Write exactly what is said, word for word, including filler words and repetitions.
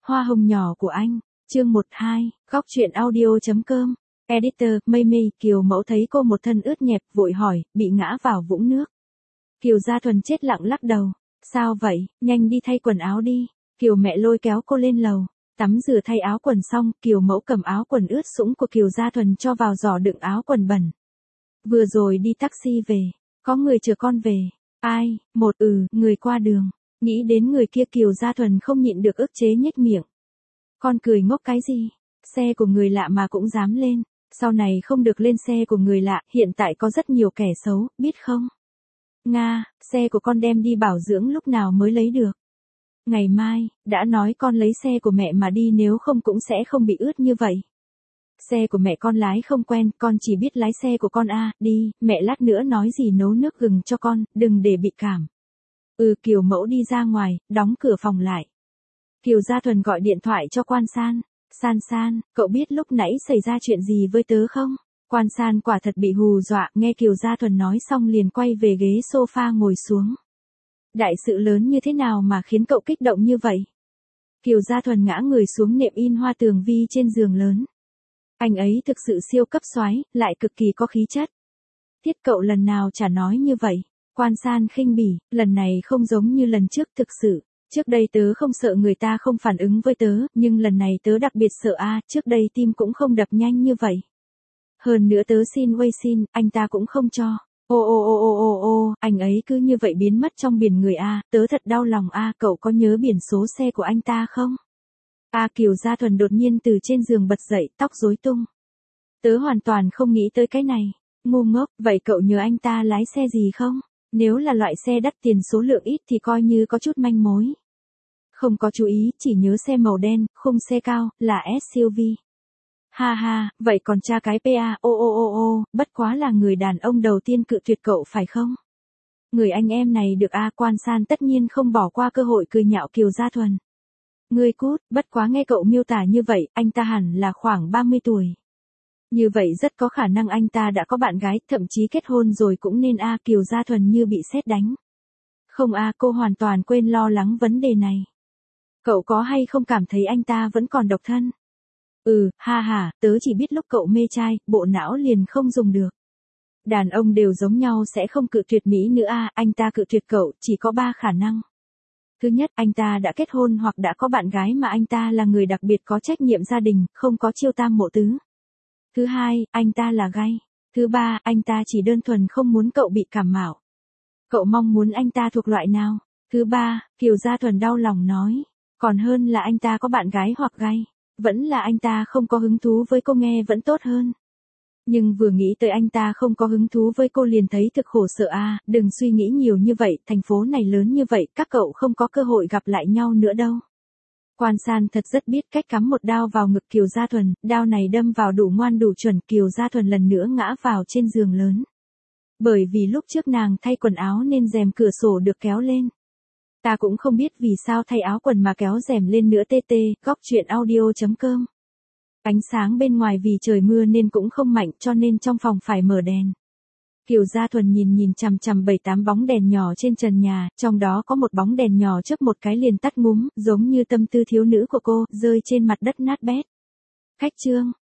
Hoa hồng nhỏ của anh, chương một hai, góc truyện audio chấm com. Editor, Mây Mây, Kiều Mẫu thấy cô một thân ướt nhẹp, vội hỏi, bị ngã vào vũng nước. Kiều Gia Thuần chết lặng lắc đầu. Sao vậy, nhanh đi thay quần áo đi. Kiều mẹ lôi kéo cô lên lầu. Tắm rửa thay áo quần xong, Kiều Mẫu cầm áo quần ướt sũng của Kiều Gia Thuần cho vào giỏ đựng áo quần bẩn. Vừa rồi đi taxi về, có người chờ con về. Ai? Một ừ, người qua đường. Nghĩ đến người kia Kiều Gia Thuần không nhịn được ức chế nhếch miệng. Con cười ngốc cái gì? Xe của người lạ mà cũng dám lên. Sau này không được lên xe của người lạ, hiện tại có rất nhiều kẻ xấu, biết không? Nga, xe của con đem đi bảo dưỡng lúc nào mới lấy được? Ngày mai, đã nói con lấy xe của mẹ mà đi, nếu không cũng sẽ không bị ướt như vậy. Xe của mẹ con lái không quen, con chỉ biết lái xe của con a, đi, mẹ lát nữa nói gì nấu nước gừng cho con, đừng để bị cảm. Ừ, Kiều Mẫu đi ra ngoài, đóng cửa phòng lại. Kiều Gia Thuần gọi điện thoại cho Quan San. San San, cậu biết lúc nãy xảy ra chuyện gì với tớ không? Quan San quả thật bị hù dọa, nghe Kiều Gia Thuần nói xong liền quay về ghế sofa ngồi xuống. Đại sự lớn như thế nào mà khiến cậu kích động như vậy? Kiều Gia Thuần ngã người xuống nệm in hoa tường vi trên giường lớn. Anh ấy thực sự siêu cấp soái, lại cực kỳ có khí chất. Tiết cậu lần nào chả nói như vậy. Quan San khinh bỉ, lần này không giống như lần trước thực sự. Trước đây tớ không sợ người ta không phản ứng với tớ, nhưng lần này tớ đặc biệt sợ a, trước đây tim cũng không đập nhanh như vậy. Hơn nữa tớ xin Wei xin, anh ta cũng không cho. Ô ô ô ô ô ô, anh ấy cứ như vậy biến mất trong biển người a, tớ thật đau lòng a, cậu có nhớ biển số xe của anh ta không? A Kiều Gia Thuần đột nhiên từ trên giường bật dậy, tóc rối tung. Tớ hoàn toàn không nghĩ tới cái này. Ngu ngốc, vậy cậu nhớ anh ta lái xe gì không? Nếu là loại xe đắt tiền số lượng ít thì coi như có chút manh mối. Không có chú ý, chỉ nhớ xe màu đen, khung xe cao, là ét u vê. Ha ha, vậy còn cha cái pê a, ô ô ô ô, bất quá là người đàn ông đầu tiên cự tuyệt cậu phải không? Người anh em này được a, Quan San tất nhiên không bỏ qua cơ hội cười nhạo Kiều Gia Thuần. Ngươi cút, bất quá nghe cậu miêu tả như vậy, anh ta hẳn là khoảng ba mươi tuổi. Như vậy rất có khả năng anh ta đã có bạn gái, thậm chí kết hôn rồi cũng nên a, Kiều Gia Thuần như bị sét đánh. Không a, cô hoàn toàn quên lo lắng vấn đề này. Cậu có hay không cảm thấy anh ta vẫn còn độc thân? Ừ, ha ha, tớ chỉ biết lúc cậu mê trai, bộ não liền không dùng được. Đàn ông đều giống nhau sẽ không cự tuyệt mỹ nữa a, anh ta cự tuyệt cậu, chỉ có ba khả năng. Thứ nhất, anh ta đã kết hôn hoặc đã có bạn gái mà anh ta là người đặc biệt có trách nhiệm gia đình, không có chiêu tam mộ tứ. Thứ hai, anh ta là gay. Thứ ba, anh ta chỉ đơn thuần không muốn cậu bị cảm mạo. Cậu mong muốn anh ta thuộc loại nào? Thứ ba, Kiều Gia Thuần đau lòng nói. Còn hơn là anh ta có bạn gái hoặc gay. Vẫn là anh ta không có hứng thú với cô nghe vẫn tốt hơn. Nhưng vừa nghĩ tới anh ta không có hứng thú với cô liền thấy thực khổ sở a, đừng suy nghĩ nhiều như vậy, thành phố này lớn như vậy, các cậu không có cơ hội gặp lại nhau nữa đâu. Quan San thật rất biết cách cắm một đao vào ngực Kiều Gia Thuần, đao này đâm vào đủ ngoan đủ chuẩn, Kiều Gia Thuần lần nữa ngã vào trên giường lớn. Bởi vì lúc trước nàng thay quần áo nên rèm cửa sổ được kéo lên. Ta cũng không biết vì sao thay áo quần mà kéo rèm lên nữa tê tê, góc truyện audio chấm com. Ánh sáng bên ngoài vì trời mưa nên cũng không mạnh cho nên trong phòng phải mở đèn. Kiều Gia Thuần nhìn nhìn chằm chằm bảy tám bóng đèn nhỏ trên trần nhà, trong đó có một bóng đèn nhỏ chớp một cái liền tắt ngúm, giống như tâm tư thiếu nữ của cô, rơi trên mặt đất nát bét. Khách trương,